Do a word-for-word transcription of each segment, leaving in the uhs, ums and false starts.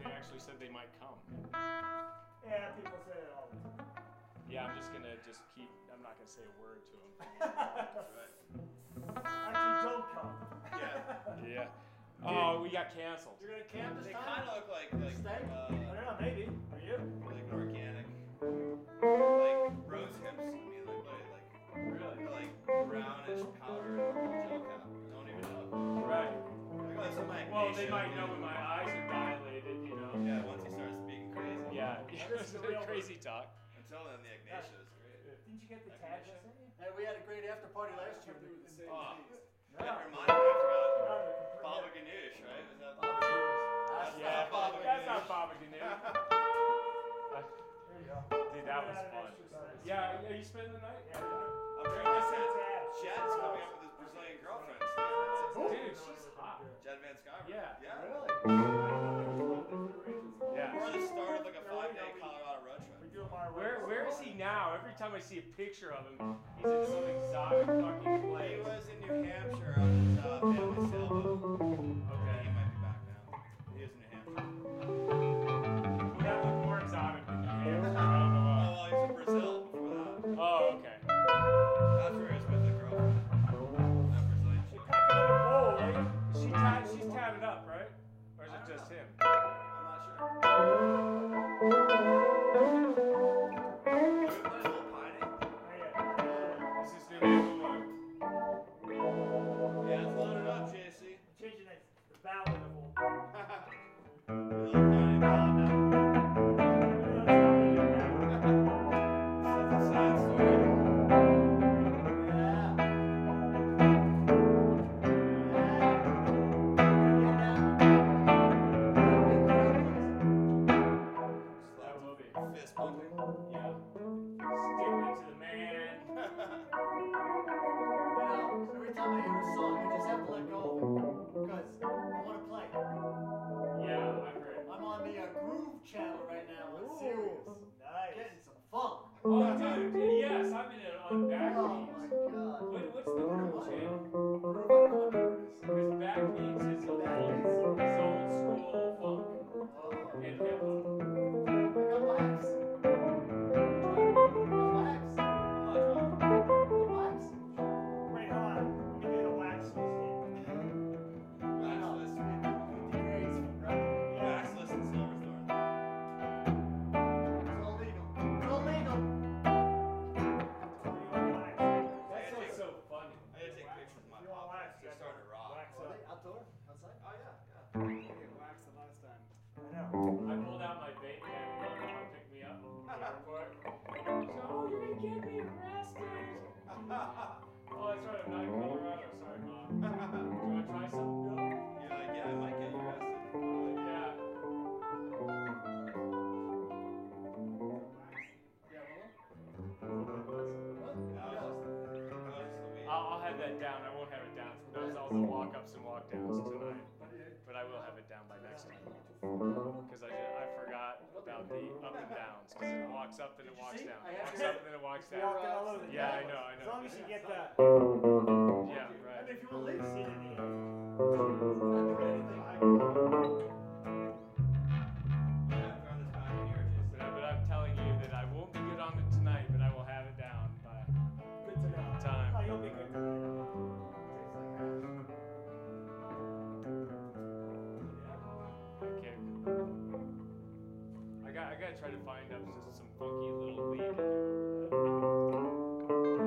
they actually said they might come. Yeah, people say that all the time. Yeah, I'm just gonna just keep. I'm not gonna say a word to them. Right. Actually, don't come. Yeah. Yeah. Oh, we got canceled. You're gonna camp this They time? kind of look like like Steak? I uh, don't know, maybe. Are you? like organic, like rose hips. I mean, like like like Really? like brownish powder gel cap. Don't even know. Right. Like, oh, some like Well, they Ignacio, might know dude. when my eyes are dilated, you know. Yeah, once he starts speaking crazy. Yeah. This is the real Crazy talk. Until then, the Ignacio is great. Didn't you get the tag I sent you? Hey, we had a great after party last year. Oh, No. that reminded me. I forgot. No, they're complete- Baba Ganoush, right? Was that? That's Yeah, not Baba that's not Ganoush. Baba Ganoush. There you go. Dude, that was Add an fun. extra size. Yeah, are you spending the night? Yeah. I'm very excited. Chad's coming up with his Brazilian girlfriend. Dude, she's hot. Chad Van Skyver. Yeah. Yeah. Really? Yeah. We're on the start of like a five-day Colorado road trip. We do them our way. Where where is he now? Every time I see a picture of him, he's in some exotic fucking He place. was in New Hampshire on his uh, family sailboat. Okay. He might be back now. He is in New Hampshire. That looked more exotic than New Hampshire. I don't know Oh, why. well, he was in Brazil before that. Oh, okay. That's where he was with the girlfriend. That Brazilian chick. Pack another bowl, will you? She tied, she's tatted up, right? Or is it just him? I'm not sure. Have we played Little Piney? This is new neighborhood. Yeah, it's loaded up, J C. Changing it. The ballad of old. Little Piney ballad now. Such a sad story. That will be. Fist pumping. Yeah. Stigma to the man. You know, every time I hear a song, I just have to let go of it. Because I want to play it. Yeah, I've heard. I'm on the uh, Groove channel right now on Ooh, Sirius. nice. Getting some funk. Oh, dude, yes, I'm in it on Oh Backbeats. my god. What, what's the groove channel? Groove, I don't know what number it is. Because Backbeats is old, is old school funk Oh. and hip hop. I got wax. I got wax. Wax. Wait, hold on. Let me get a wax list in. Wax list. Degrees from rep. Wax list and Silverthorne. It's all legal. It's all legal. That's what's so funny. I gotta take pictures of my You want pop. wax? They're starting to rot. Wax Are up. they outdoor? Outside? Oh yeah, yeah. Waxed the last time. I know. I pulled out my vape pen and my mom picked me up from the airport. She said, oh, you're gonna get me arrested. Oh, that's right, I'm not in Colorado. Sorry, Mom. Do you want to try something? No. You're like, yeah, I might get you arrested. Yeah. Yeah, Yeah, well. I was just, I was just the weed. I'll, I'll have that down. I won't have it down for those all the walk ups and walk downs tonight. But I will have it down by next time. Because I, ju- I forgot about the up and downs. Because it walks up and it walks see? down. I have Walks to- up and then it walks down. Walking all over the Yeah, I place. know, I As know. long as you get that. Yeah, I right. mean, if you want to leave seat in the air. Not doing anything. Yeah, throw this back in here, Jason. But, I- but I'm telling you that I won't be good on it tonight, but I will have it down by Good to know. time. Oh, you'll be good tonight. I can't. I got. I gotta try to find out just some funky little lead to do over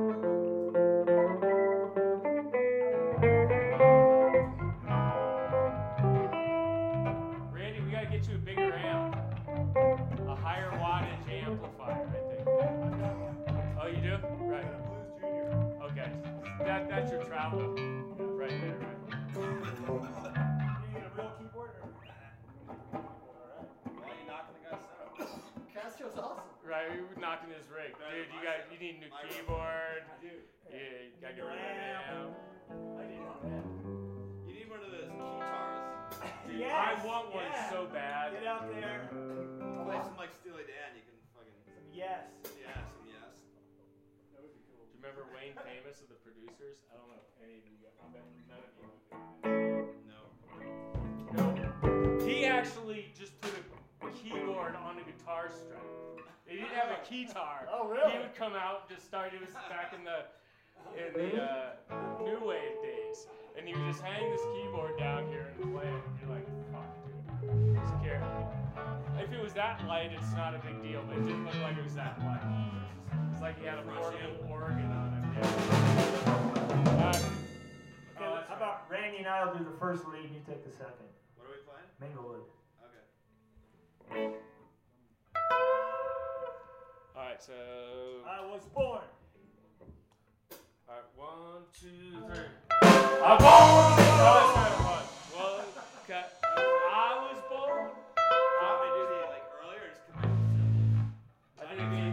that. Randy, we gotta get you a bigger amp, a higher wattage amplifier. I think. Oh, you do? Right. Okay. That that's your travel. Right there. Right. You need a real keyboard or? Alright. Why are you knocking the guy's set up? Castro's awesome. Right, we were knocking his rig. Dude, you got you need a new keyboard. Yeah, you gotta get rid of that amp. I need one. You need one of those guitars. Dude, Yes, I want one yeah. so bad. Get out there. Play some like Steely Dan. You can fucking Yes. yeah, some yes. That would be cool. Do you remember Wayne Famous of the Producers? I don't know if any of you guys, I bet none of you. No. No. He actually just put a keyboard on a guitar string. They didn't have a keytar. Oh, really? He would come out and just start. It was back in the in the uh, new wave days, and he would just hang this keyboard down here and play it. And you're like, fuck, dude. Just care. If it was that light, it's not a big deal, but it didn't look like it was that light. It's like he had a portable organ on it. Yeah. Uh, Okay, oh, that's how right. about Randy and I will do the first lead and you take the second? What are we playing? Minglewood. Okay. All right, so. I was born. All right, one, two, three. I'm born. Oh, that's kind of fun. Well, okay. I was born. Want me to do the like earlier or just come back to simple? I think it'd be.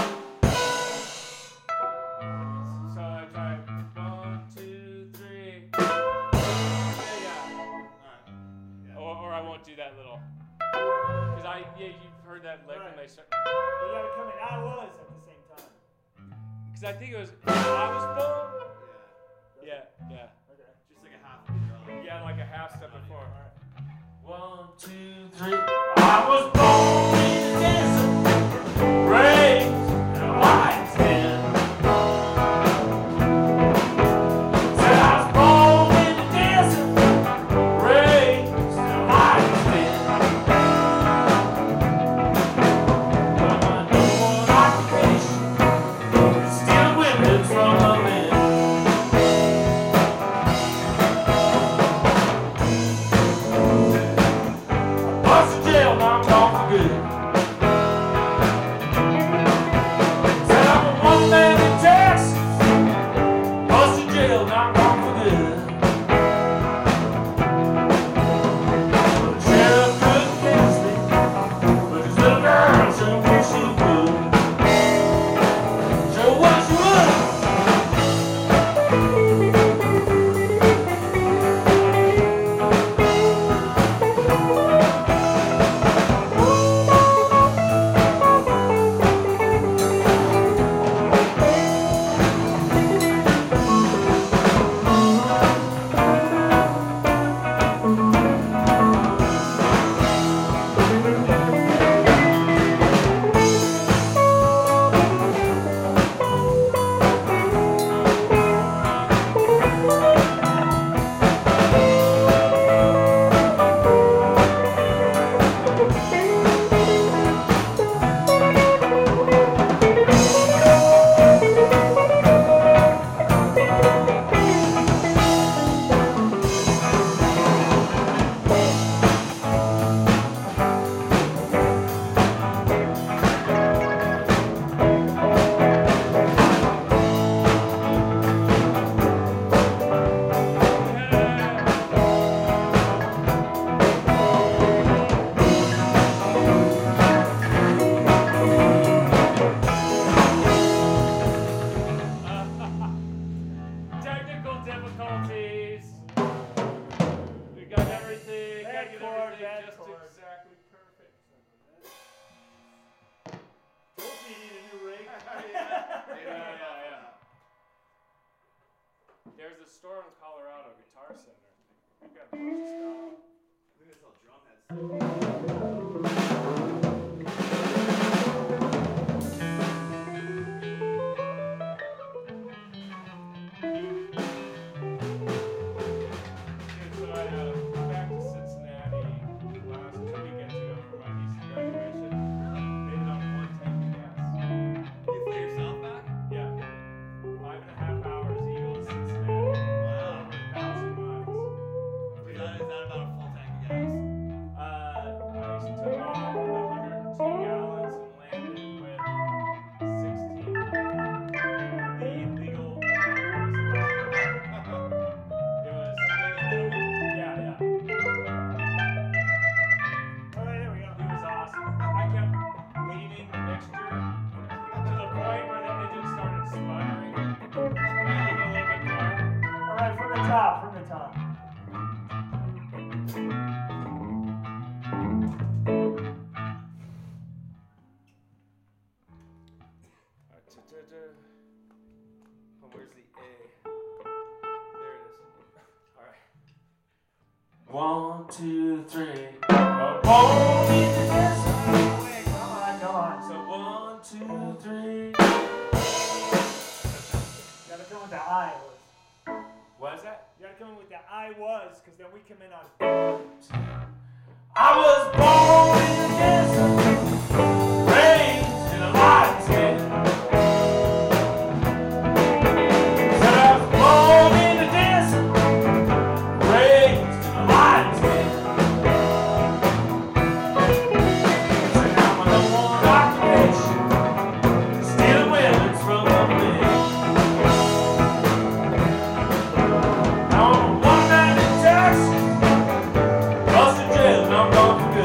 So I try one, two, three. Yeah, yeah. Alright. Yeah. Or, or I won't do that little. Cause I yeah you've heard that lick when Right. they start. You gotta come in. I was at the same time. Cause I think it was I was born. Yeah. Yeah, yeah, Okay. Just like a half beat earlier. yeah, like a half step before. All right. One, two, three. I was born in the desert, raised in a lion's den. Said I was born in the desert, raised in a lion's den. But my number one occupation is stealing women from a man. Bust to jail, now I'm gone for good. Said I'm a one man in Texas. Bust to jail, now I'm gone for good. Well, the sheriff couldn't catch me, but his little girl sure wish she would. Sure wish she would. Technical difficulties. We got everything. Bad Gotta get chord, everything bad just chord. exactly perfect. Told you you need a new rig. Yeah, yeah, yeah. There's a store in Colorado, Guitar Center. We've got a bunch of stuff. Look at this little drum head. Dude, so I uh, flew back to Cincinnati last two weekends ago for my niece's graduation. Made it on one tank of gas. You flew yourself back? Yeah. Five and a half hours, Eagle to Cincinnati. Wow. Over a thousand miles. Is that, is that about a full tank of gas? Uh, I took off with one hundred two gallons and landed with sixteen. The legal amount was about. It was yeah, yeah. All right, there we go. It was awesome. I kept leaning the mixture to the point where the engine started sputtering. Leaning a little bit more. All right, from the top, from the top. Alright, t- t- t- oh, where's the A? There it is. Alright. One, two, three. A born in the desert. was, because then we come in on. I was born in the desert, raised in a lion's den. Said I was born in the desert, raised in a lion's den. Said now my number one occupation is stealing women from the men. Now I'm a one-night in taxi, lost in jail and I'm gone for good.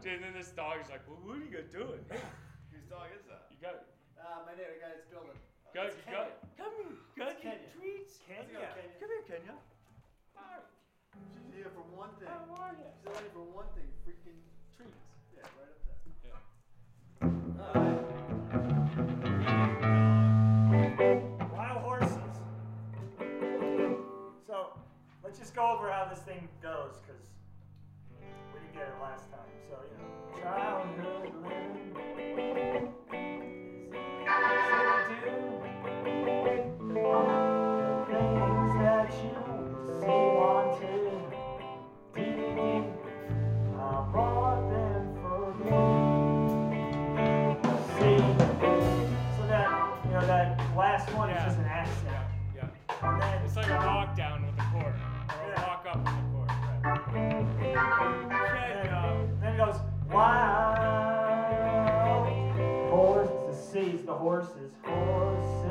And then this dog is like, well, what are you gonna do? Hey, Whose dog is that? you got, Uh, my neighbor got his building. go, It's go, Kenya. come here, go It's get Kenya. treats. Let's go, Kenya. Come here, Kenya. Hi. She's here for one thing. How are you? She's only for one thing. Freaking treats. Yeah, right up there. Yeah. Wild horses. So, let's just go over how this thing goes, because we didn't get it last time. So, you know, childhood living is easy to do. The things that you see wanted, deep, deep, I bought them for you. See, so that, you know, that last one Yeah. is just an accent. Yeah. And then, It's like a walk down with a chord. Or a Yeah. walk up with a chord. Kenya. then it goes, wild horses, the C's, the horses, horses,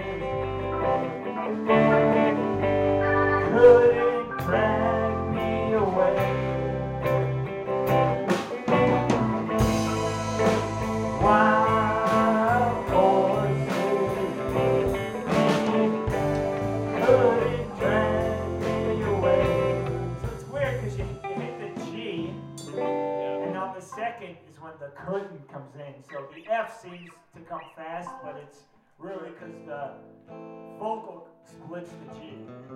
couldn't drag me away. Wild horses, couldn't drag me away. So it's weird because you, you hit the G, Yeah. and on the second is when the couldn't comes in. So the F seems to come fast, but it's really because the vocal splits the G.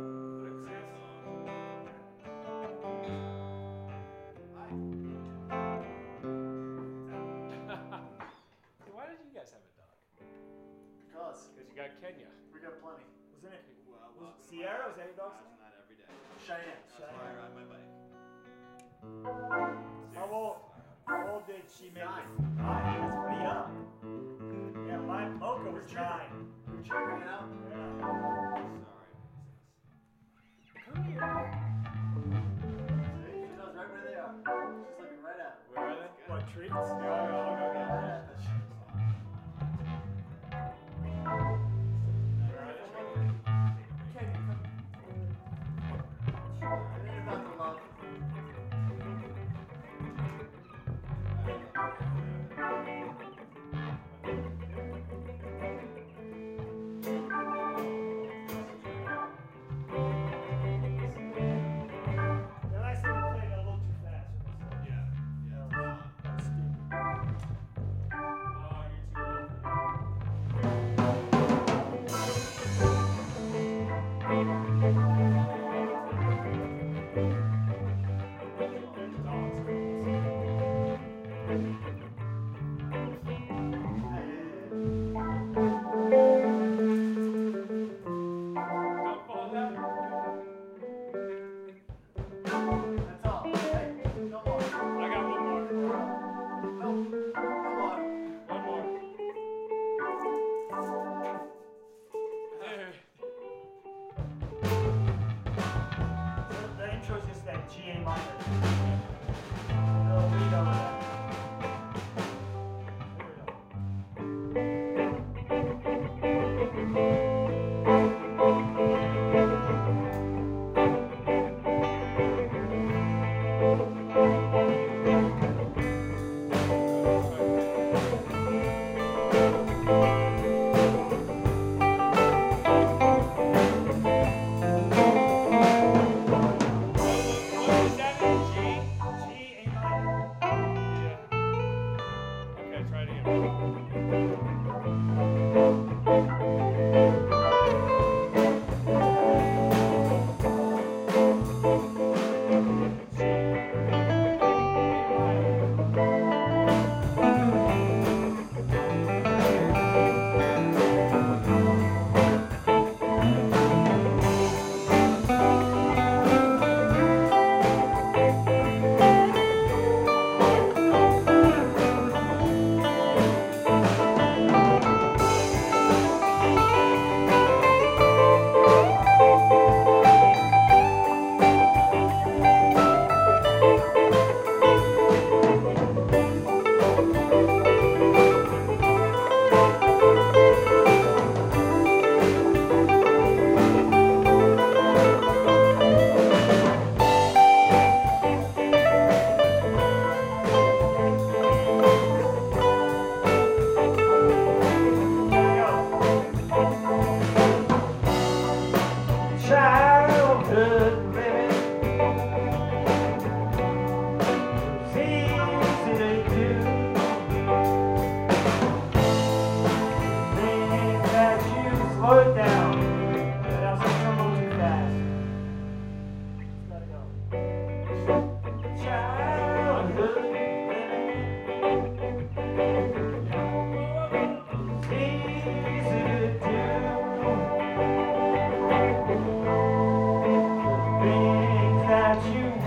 So why did you guys have a dog? Because Because you got Kenya. we got plenty. Wasn't it? Well, Was welcome to Sierra? my Was that your dog's Imagine that every day. Cheyenne. That's why I ride my bike. How old, how old did she make Nine. it? Nine. That's pretty young. Yeah, my Mocha was nine. We're checking it out. Yeah. Come here. See? She knows right where they are. She's looking right at them. Where are they? What treats? Yeah, I'll go, I'll go get Right them. at the sh- Where are they? Kenya, come. It ain't about the love. The last time we played a little too fast. Yeah, yeah. That's stupid. Oh, you're too old. Don't fall down. That's all. Hey, no more. I got one more. No, no more. One more. There. So the intro's just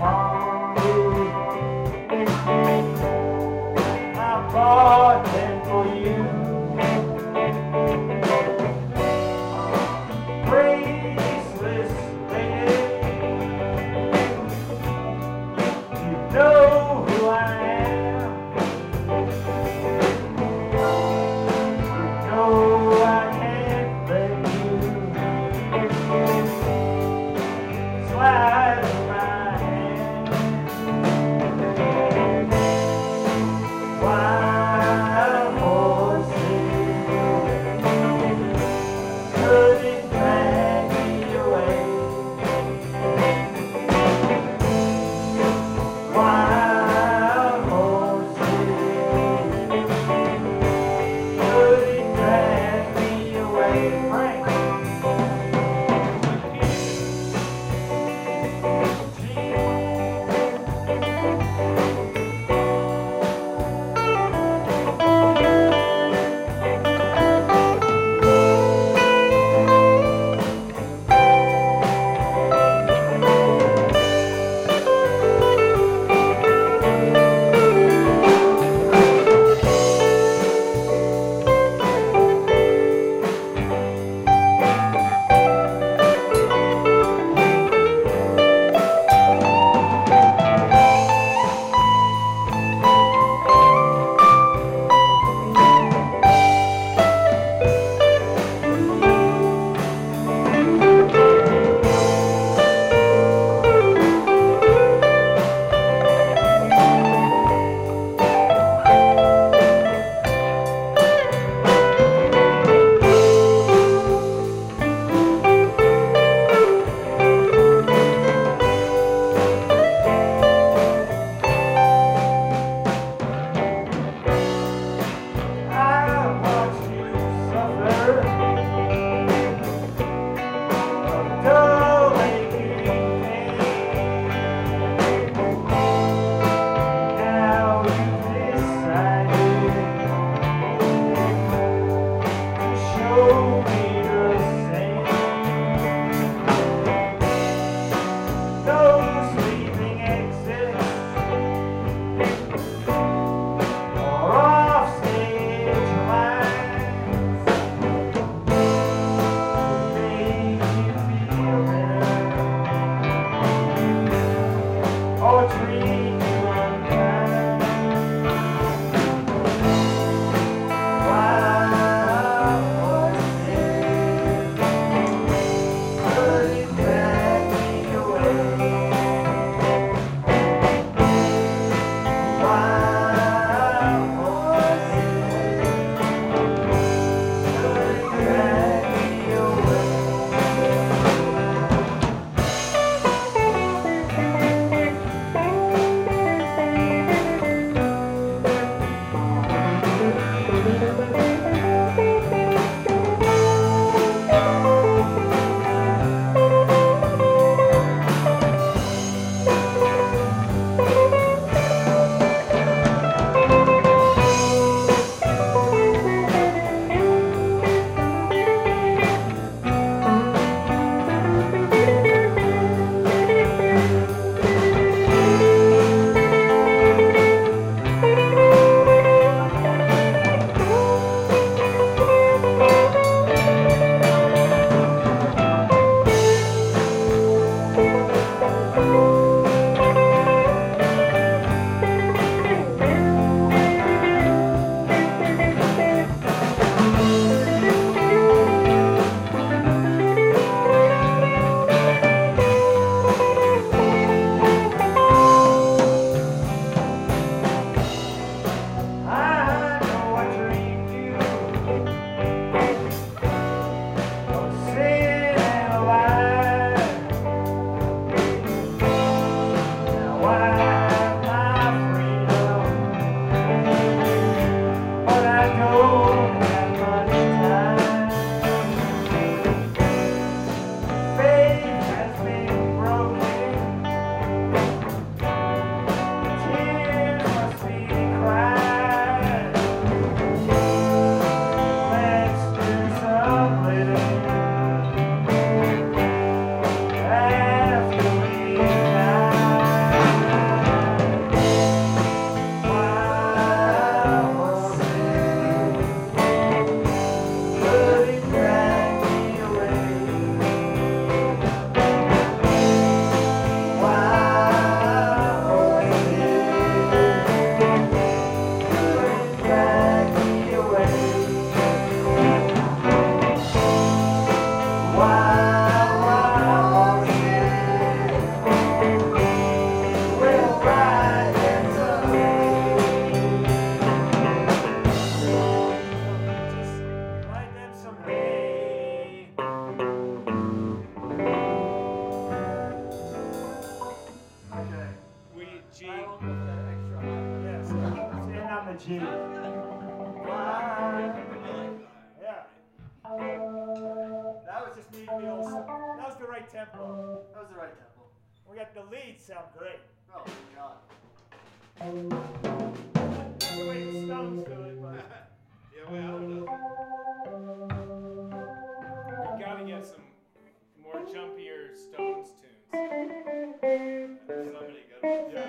I bought them for you. Graceless lady, you know who I am. You know I can't let you slide in my hand. Wild horses couldn't drag me away. Wild horses couldn't drag me away. Frank. G. I won't go for that extra high. Yeah, so stand on the G. I like Yeah. That was just needing me a little. That was the right tempo. That was the right tempo. We got the leads sound great. Oh my god. Not the way the Stones do it, but. Yeah, way out of it. We gotta get some more jumpier Stones tunes. There's so many good ones. Yeah.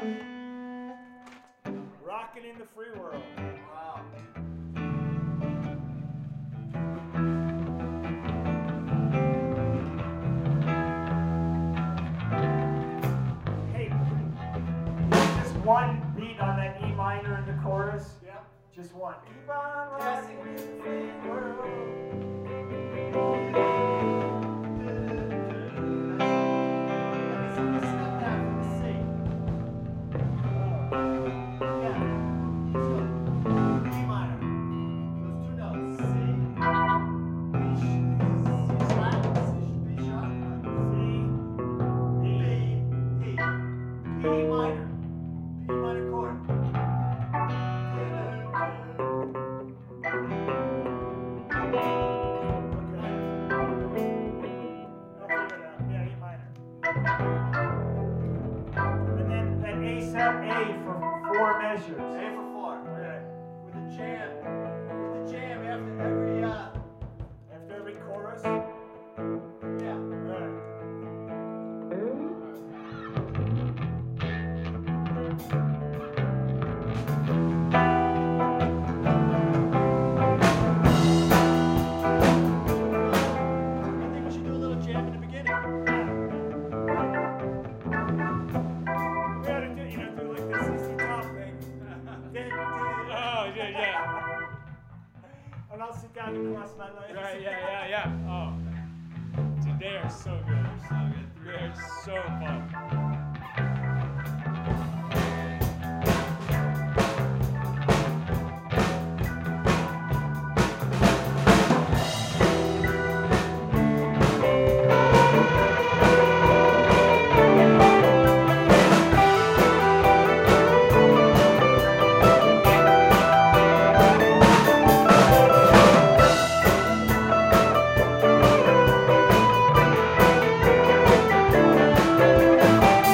Rocking in the free world. Wow. Hey, just one beat on that E minor in the chorus. Yeah. Just one. Keep on rocking in the free world. And then an A sub A for four measures. A for four. Okay. With a jam. With a jam after every, uh, After every chorus. yeah. Alright. I think we should do a little jam in the beginning. We ought to do, you know, do like the C C Top thing. Then, Oh, yeah, yeah. and I'll sit down and cross my legs. Right, yeah, yeah, yeah. Oh. Dude, they are so good. So good. They are so fun. Thank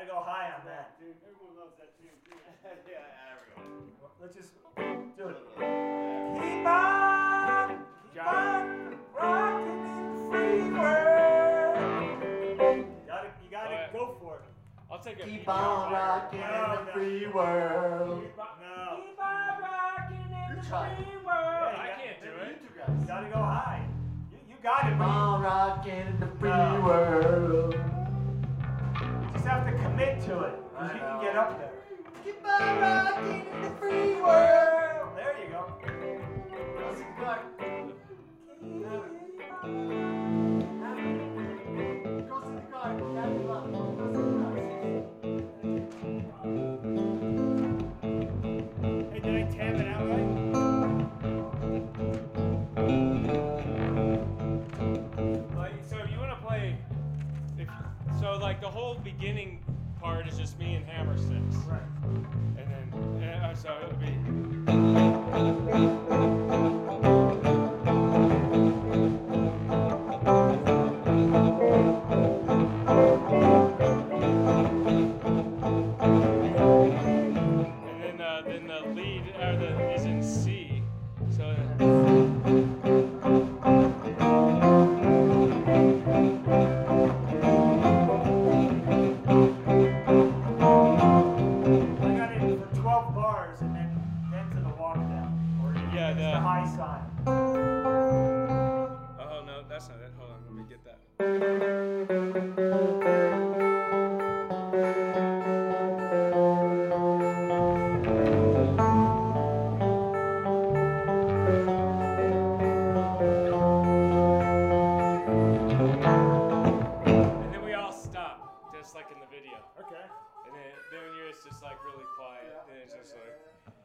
Gotta go high on that. Dude, everyone loves that tune too. Yeah, there we go. Let's just do it. Keep on, keep on rocking in the free world. You gotta, you gotta Alright. go for it. I'll take a Keep P P R on higher. rocking No, in no. the free world. Keep on, no. Keep on rocking in You the try. free world. Yeah, I yeah. can't do You it. two You guys. gotta go high. You, you got it, Keep but you, on rocking in the free No. world. you just have to commit to it. I Cause you know. can get up there. Keep on rocking in the free world. There you go. That's good. Go to the garden. Daddy love. Go to the garden. Hey, did I tab it out right? Like, so if you want to play, if, so like the whole beginning part is just me and Hammer Sticks. Right. And then, uh, so it would be. And then, uh, then the lead or the is in C. So. I got it for twelve bars and then, then to the walk down. Or Yeah, it's the the- high sign. Oh no, that's not it. Hold on, let me get that. And then we all stop, just like in the video. Okay. And then, then when you're it's just like really quiet, then it's just like.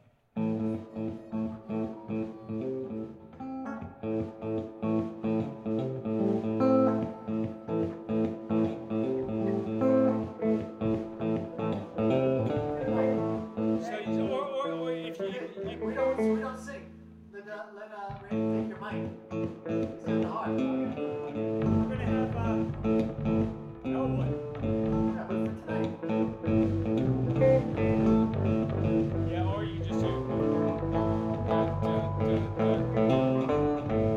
So you, or, or, or if you, you We don't, we don't sing. Let, uh, let uh, Randy take your mic. He's got the heart. We're gonna have uh, no one. Yeah, but for tonight. yeah, or you just do. Dun, dun, dun, dun.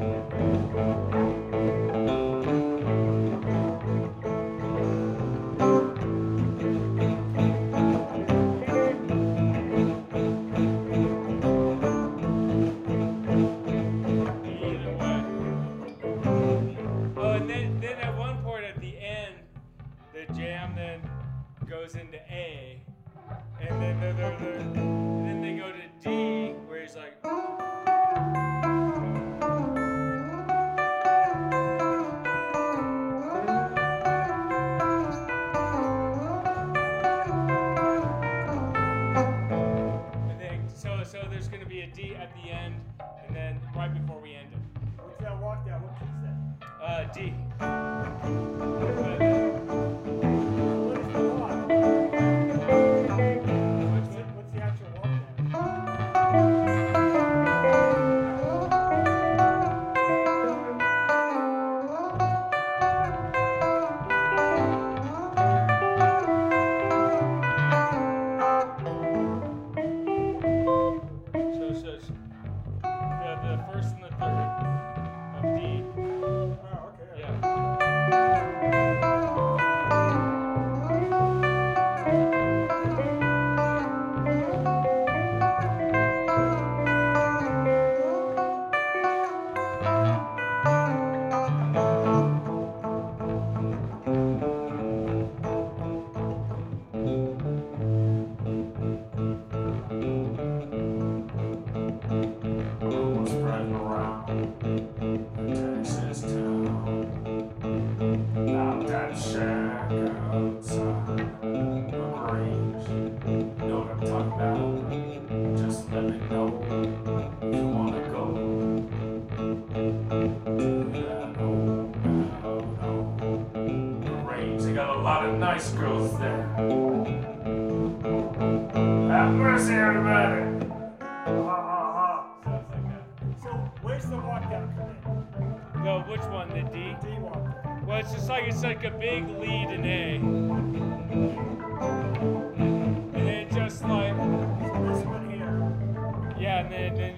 Either way. Oh, and then, then at one point at the end, the jam then goes into A, and then they're, they're, they're, and then they go to D, where he's like. And then, so, so there's going to be a D at the end, and then right before we end it. What's that walk down? What key's that? Uh, D. What is the walk? What's, it, what's the actual walk down? So, so it's the, the first and the third of D. Oh, okay. Yeah. Was riding around in Texas town. Out that shack outside the range. You know what I'm talking about? Just let me know if you wanna go to that old out on the range. They got a lot of nice girls there. Have mercy, everybody. Ha ha ha. Stuff like that. So where's the walk down come in? No, which one? The D? D walk down. Well, it's just like it's like a big lead in A.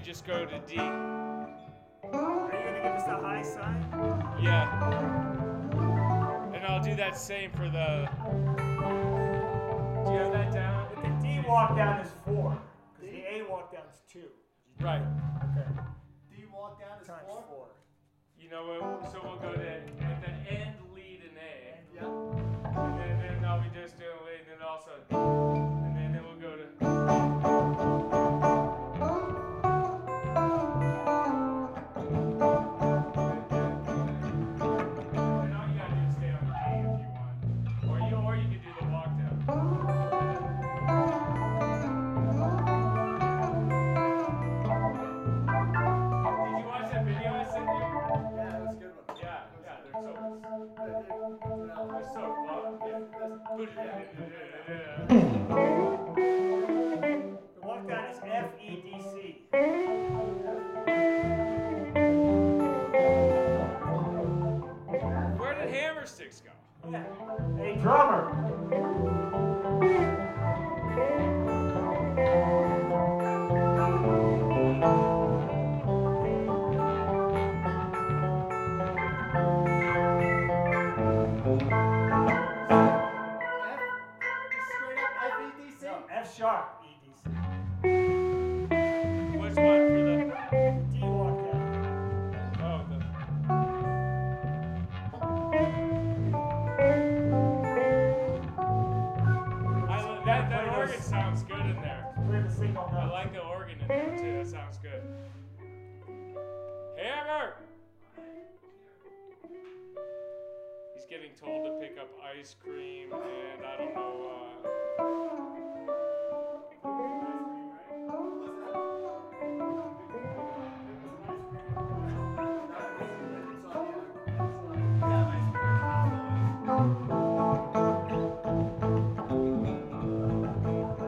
just go to D. Are you gonna give us the high sign? Yeah. And I'll do that same for the. Do you have that down? But the D walk down is four. Because the A walk down is two. Right. Okay. D walk down is Times four. four. You know what? So we'll go to at the end lead in A. Yep. And then, then I'll be just doing lead, and then also. And then, then we'll go to. And all you gotta do is stay on the A if you want. Or you, or you can do the walk down. Did you watch that video I sent you? Yeah, that was a good one. Yeah, yeah, they're so, They- they- you know, they're so fun. The walk down is F E D C. Where did Hammer Sticks go? Yeah. A drummer. Straight up F E D C. No, F sharp E D C. Which one for the? D walk down. Oh, the. I lo- that that organ sounds good in there. Play the single I note. like the organ in there too. That sounds good. Hammer. He's getting told to pick up ice cream, and I don't know. Uh,